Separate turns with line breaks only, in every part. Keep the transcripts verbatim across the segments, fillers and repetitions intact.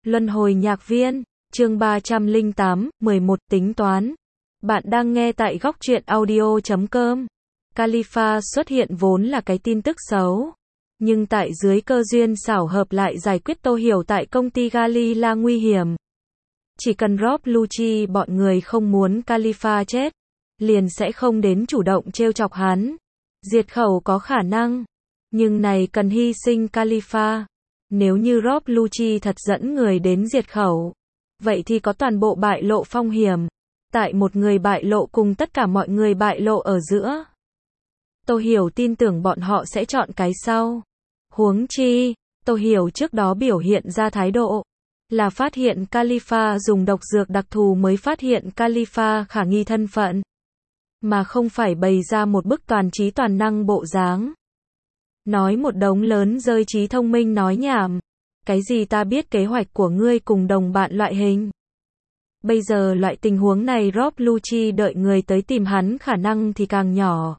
Luân hồi nhạc viên, chương ba trăm lẻ tám, mười một tính toán. Bạn đang nghe tại góc truyện audio chấm com. Khalifa xuất hiện vốn là cái tin tức xấu. Nhưng tại dưới cơ duyên xảo hợp lại giải quyết Tô Hiểu tại công ty Galila nguy hiểm. Chỉ cần Rob Lucci bọn người không muốn Khalifa chết, liền sẽ không đến chủ động trêu chọc hắn. Diệt khẩu có khả năng, nhưng này cần hy sinh Khalifa. Nếu như Rob Lucci thật dẫn người đến diệt khẩu, vậy thì có toàn bộ bại lộ phong hiểm. Tại một người bại lộ cùng tất cả mọi người bại lộ ở giữa. Tô Hiểu tin tưởng bọn họ sẽ chọn cái sau. Huống chi, Tô Hiểu trước đó biểu hiện ra thái độ là phát hiện Khalifa dùng độc dược đặc thù mới phát hiện Khalifa khả nghi thân phận, mà không phải bày ra một bức toàn trí toàn năng bộ dáng. Nói một đống lớn rơi trí thông minh nói nhảm. Cái gì ta biết kế hoạch của ngươi cùng đồng bạn loại hình. Bây giờ loại tình huống này Rob Lucci đợi người tới tìm hắn khả năng thì càng nhỏ.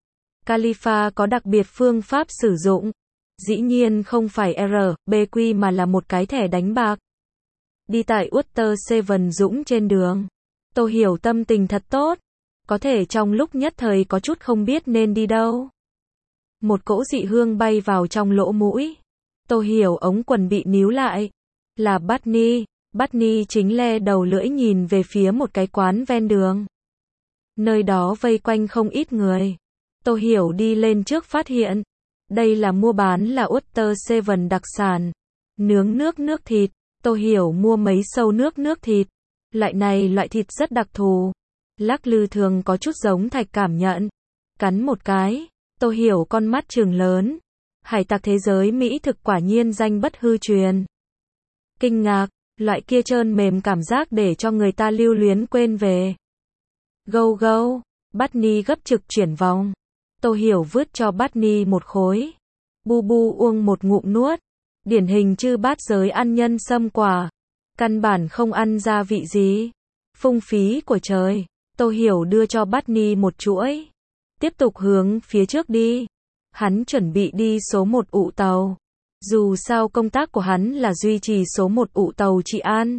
Khalifa có đặc biệt phương pháp sử dụng. Dĩ nhiên không phải R, B Q mà là một cái thẻ đánh bạc. Đi tại Water Seven Dũng trên đường. Tô Hiểu tâm tình thật tốt. Có thể trong lúc nhất thời có chút không biết nên đi đâu. Một cỗ dị hương bay vào trong lỗ mũi. Tô Hiểu ống quần bị níu lại. Là Barney. Barney chính le đầu lưỡi nhìn về phía một cái quán ven đường. Nơi đó vây quanh không ít người. Tô Hiểu đi lên trước phát hiện. Đây là mua bán là Water Seven đặc sản. Nướng nước nước thịt. Tô Hiểu mua mấy sâu nước nước thịt. Loại này loại thịt rất đặc thù. Lắc lư thường có chút giống thạch cảm nhận. Cắn một cái. Tô Hiểu con mắt trừng lớn. Hải tặc thế giới Mỹ thực quả nhiên danh bất hư truyền. Kinh ngạc, loại kia trơn mềm cảm giác để cho người ta lưu luyến quên về. Gâu gâu, Barney gấp trực chuyển vòng. Tô Hiểu vứt cho Barney một khối. Bu bu uống một ngụm nuốt. Điển hình chư bát giới ăn nhân sâm quả. Căn bản không ăn gia vị gì. Phung phí của trời. Tô Hiểu đưa cho Barney một chuỗi. Tiếp tục hướng phía trước đi. Hắn chuẩn bị đi số một ụ tàu. Dù sao công tác của hắn là duy trì số một ụ tàu trị an.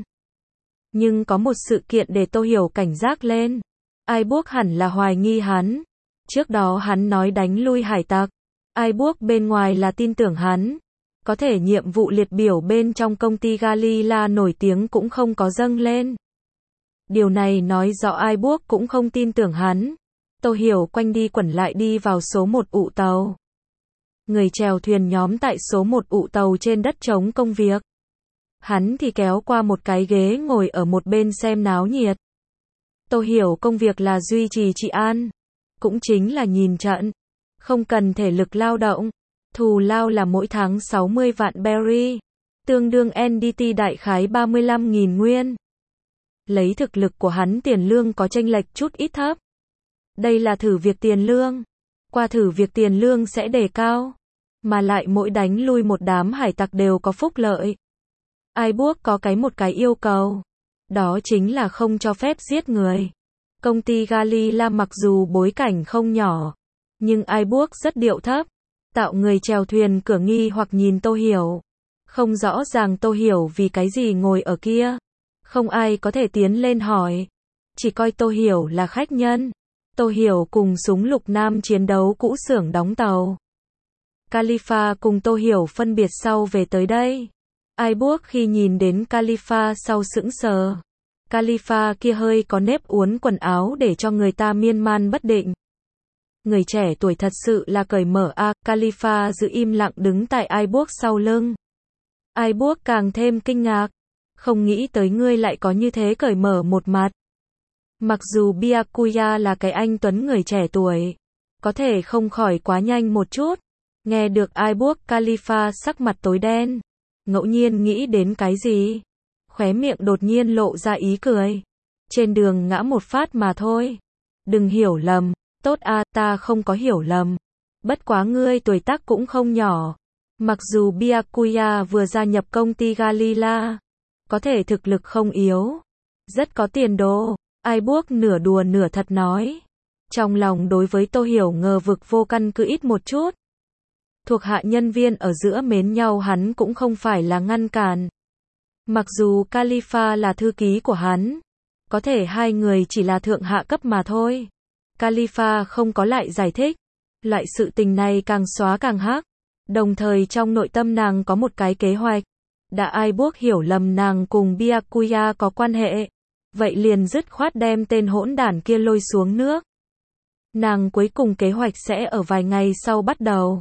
Nhưng có một sự kiện để Tô Hiểu cảnh giác lên. Ai buộc hẳn là hoài nghi hắn. Trước đó hắn nói đánh lui hải tặc. Ai buộc bên ngoài là tin tưởng hắn. Có thể nhiệm vụ liệt biểu bên trong công ty Galila nổi tiếng cũng không có dâng lên. Điều này nói rõ ai buộc cũng không tin tưởng hắn. Tô Hiểu quanh đi quẩn lại đi vào số một ụ tàu. Người chèo thuyền nhóm tại số một ụ tàu trên đất trống công việc. Hắn thì kéo qua một cái ghế ngồi ở một bên xem náo nhiệt. Tô Hiểu công việc là duy trì trị an. Cũng chính là nhìn trận. Không cần thể lực lao động. Thù lao là mỗi tháng sáu mươi vạn berry. Tương đương en đê tê đại khái ba mươi lăm nghìn nguyên. Lấy thực lực của hắn tiền lương có chênh lệch chút ít thấp. Đây là thử việc tiền lương. Qua thử việc tiền lương sẽ đề cao. Mà lại mỗi đánh lui một đám hải tặc đều có phúc lợi. Ai buộc có cái một cái yêu cầu. Đó chính là không cho phép giết người. Công ty Galila mặc dù bối cảnh không nhỏ. Nhưng ai buộc rất điệu thấp. Tạo người chèo thuyền cửa nghi hoặc nhìn Tô Hiểu. Không rõ ràng Tô Hiểu vì cái gì ngồi ở kia. Không ai có thể tiến lên hỏi. Chỉ coi Tô Hiểu là khách nhân. Tô Hiểu cùng súng lục nam chiến đấu cũ xưởng đóng tàu. Khalifa cùng Tô Hiểu phân biệt sau về tới đây. Ai buộc khi nhìn đến Khalifa sau sững sờ. Khalifa kia hơi có nếp uốn quần áo để cho người ta miên man bất định. Người trẻ tuổi thật sự là cởi mở a. À, Khalifa giữ im lặng đứng tại ai buộc sau lưng. Ai buộc càng thêm kinh ngạc. Không nghĩ tới ngươi lại có như thế cởi mở một mặt. Mặc dù Byakuya là cái anh tuấn người trẻ tuổi, có thể không khỏi quá nhanh một chút. Nghe được ai buộc Khalifa sắc mặt tối đen. Ngẫu nhiên nghĩ đến cái gì. Khóe miệng đột nhiên lộ ra ý cười. Trên đường ngã một phát mà thôi. Đừng hiểu lầm. Tốt à, ta không có hiểu lầm. Bất quá ngươi tuổi tác cũng không nhỏ. Mặc dù Byakuya vừa gia nhập công ty Galila, có thể thực lực không yếu. Rất có tiền đồ. Ai buộc nửa đùa nửa thật nói. Trong lòng đối với Tô Hiểu ngờ vực vô căn cứ ít một chút. Thuộc hạ nhân viên ở giữa mến nhau hắn cũng không phải là ngăn cản. Mặc dù Khalifa là thư ký của hắn, có thể hai người chỉ là thượng hạ cấp mà thôi. Khalifa không có lại giải thích. Loại sự tình này càng xóa càng hắc. Đồng thời trong nội tâm nàng có một cái kế hoạch. Đã ai buộc hiểu lầm nàng cùng Byakuya có quan hệ, vậy liền dứt khoát đem tên hỗn đản kia lôi xuống nước. Nàng cuối cùng kế hoạch sẽ ở vài ngày sau bắt đầu.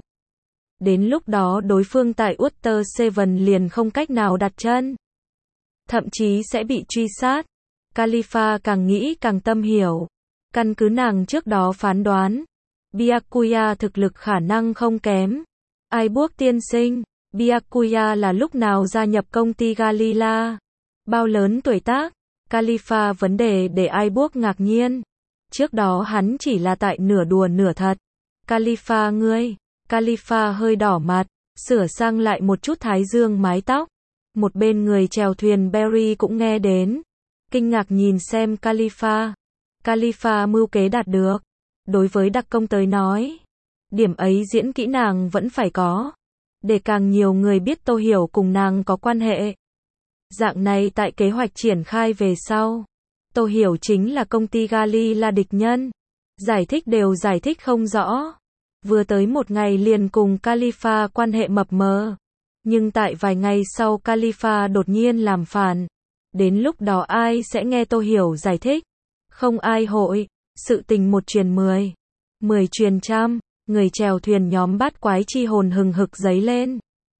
Đến lúc đó đối phương tại Water Seven liền không cách nào đặt chân. Thậm chí sẽ bị truy sát. Khalifa càng nghĩ càng tâm hiểu. Căn cứ nàng trước đó phán đoán, Byakuya thực lực khả năng không kém. Ai buộc tiên sinh, Byakuya là lúc nào gia nhập công ty Galila? Bao lớn tuổi tác? Khalifa vấn đề để ai buộc ngạc nhiên. Trước đó hắn chỉ là tại nửa đùa nửa thật. Khalifa ngươi. Khalifa hơi đỏ mặt, sửa sang lại một chút thái dương mái tóc. Một bên người chèo thuyền Berry cũng nghe đến. Kinh ngạc nhìn xem Khalifa. Khalifa mưu kế đạt được. Đối với đặc công tới nói, điểm ấy diễn kỹ nàng vẫn phải có. Để càng nhiều người biết Tô Hiểu cùng nàng có quan hệ. Dạng này tại kế hoạch triển khai về sau. Tô Hiểu chính là công ty Gali là địch nhân. Giải thích đều giải thích không rõ. Vừa tới một ngày liền cùng Khalifa quan hệ mập mờ. Nhưng tại vài ngày sau Khalifa đột nhiên làm phản. Đến lúc đó ai sẽ nghe Tô Hiểu giải thích? Không ai hội. Sự tình một truyền mười. Mười truyền trăm. Người chèo thuyền nhóm bát quái chi hồn hừng hực dấy lên.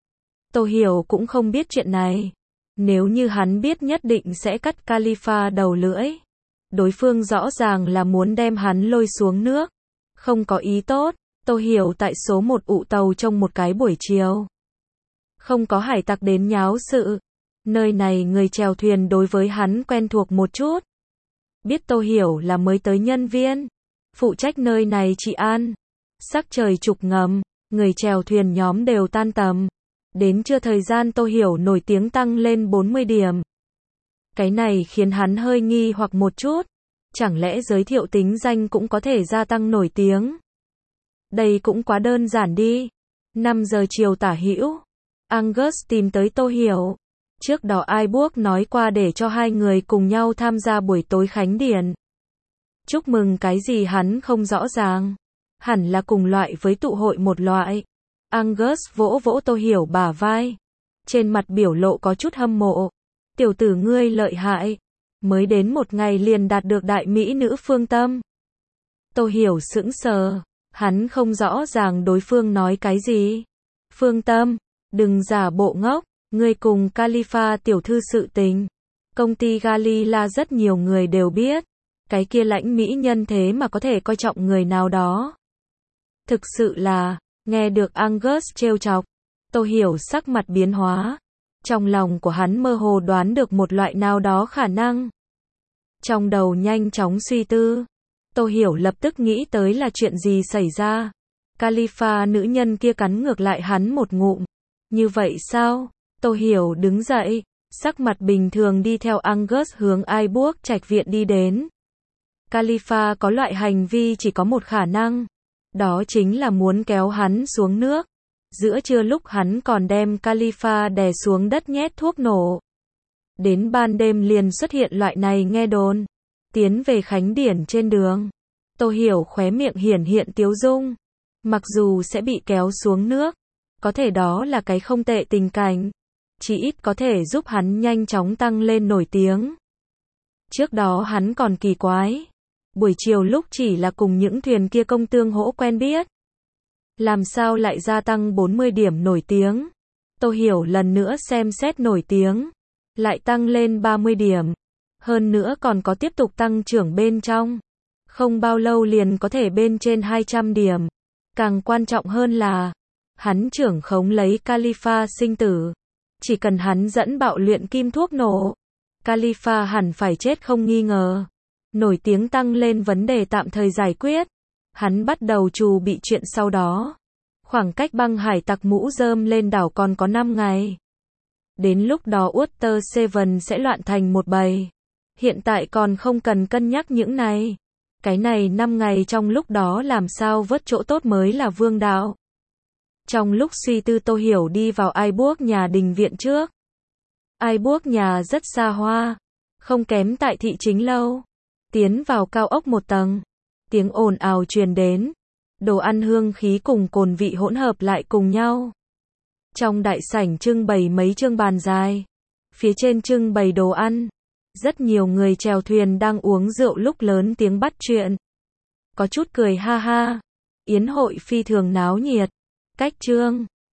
Tô Hiểu cũng không biết chuyện này. Nếu như hắn biết nhất định sẽ cắt Khalifa đầu lưỡi. Đối phương rõ ràng là muốn đem hắn lôi xuống nước. Không có ý tốt. Tô Hiểu tại số một ụ tàu trong một cái buổi chiều. Không có hải tặc đến nháo sự. Nơi này người chèo thuyền đối với hắn quen thuộc một chút. Biết Tô Hiểu là mới tới nhân viên. Phụ trách nơi này trị an. Sắc trời trục ngầm. Người chèo thuyền nhóm đều tan tầm. Đến trưa thời gian Tô Hiểu nổi tiếng tăng lên bốn mươi điểm. Cái này khiến hắn hơi nghi hoặc một chút. Chẳng lẽ giới thiệu tính danh cũng có thể gia tăng nổi tiếng? Đây cũng quá đơn giản đi. năm giờ chiều tả hữu. Angus tìm tới Tô Hiểu. Trước đó ai buộc nói qua để cho hai người cùng nhau tham gia buổi tối khánh điển. Chúc mừng cái gì hắn không rõ ràng. Hẳn là cùng loại với tụ hội một loại. Angus vỗ vỗ Tô Hiểu bả vai. Trên mặt biểu lộ có chút hâm mộ. Tiểu tử ngươi lợi hại. Mới đến một ngày liền đạt được đại mỹ nữ phương tâm. Tô Hiểu sững sờ. Hắn không rõ ràng đối phương nói cái gì. Phương tâm, đừng giả bộ ngốc. Ngươi cùng Khalifa tiểu thư sự tình. Công ty Galila rất nhiều người đều biết. Cái kia lãnh mỹ nhân thế mà có thể coi trọng người nào đó. Thực sự là, nghe được Angus trêu chọc. Tô Hiểu sắc mặt biến hóa. Trong lòng của hắn mơ hồ đoán được một loại nào đó khả năng. Trong đầu nhanh chóng suy tư. Tô Hiểu lập tức nghĩ tới là chuyện gì xảy ra. Khalifa nữ nhân kia cắn ngược lại hắn một ngụm. Như vậy sao? Tô Hiểu đứng dậy, sắc mặt bình thường đi theo Angus hướng ai buộc trạch viện đi đến. Khalifa có loại hành vi chỉ có một khả năng. Đó chính là muốn kéo hắn xuống nước. Giữa trưa lúc hắn còn đem Khalifa đè xuống đất nhét thuốc nổ. Đến ban đêm liền xuất hiện loại này nghe đồn. Tiến về khánh điển trên đường. Tô Hiểu khóe miệng hiển hiện tiếu dung. Mặc dù sẽ bị kéo xuống nước. Có thể đó là cái không tệ tình cảnh. Chỉ ít có thể giúp hắn nhanh chóng tăng lên nổi tiếng. Trước đó hắn còn kỳ quái. Buổi chiều lúc chỉ là cùng những thuyền kia công tương hỗ quen biết. Làm sao lại gia tăng bốn mươi điểm nổi tiếng? Tô Hiểu lần nữa xem xét nổi tiếng. Lại tăng lên ba mươi điểm. Hơn nữa còn có tiếp tục tăng trưởng bên trong. Không bao lâu liền có thể bên trên hai trăm điểm. Càng quan trọng hơn là, hắn trưởng khống lấy Khalifa sinh tử. Chỉ cần hắn dẫn bạo luyện kim thuốc nổ, Khalifa hẳn phải chết không nghi ngờ. Nổi tiếng tăng lên vấn đề tạm thời giải quyết. Hắn bắt đầu trù bị chuyện sau đó. Khoảng cách băng hải tặc mũ rơm lên đảo còn có năm ngày. Đến lúc đó Water Seven sẽ loạn thành một bầy. Hiện tại còn không cần cân nhắc những này. Cái này năm ngày trong lúc đó làm sao vớt chỗ tốt mới là vương đạo. Trong lúc suy tư Tô Hiểu đi vào ai buộc nhà đình viện trước. Ai Buốc nhà rất xa hoa, không kém tại thị chính lâu. Tiến vào cao ốc một tầng, tiếng ồn ào truyền đến, đồ ăn hương khí cùng cồn vị hỗn hợp lại cùng nhau. Trong đại sảnh trưng bày mấy chương bàn dài, phía trên trưng bày đồ ăn. Rất nhiều người chèo thuyền đang uống rượu lúc lớn tiếng bắt chuyện. Có chút cười ha ha. Yến hội phi thường náo nhiệt. Cách Trương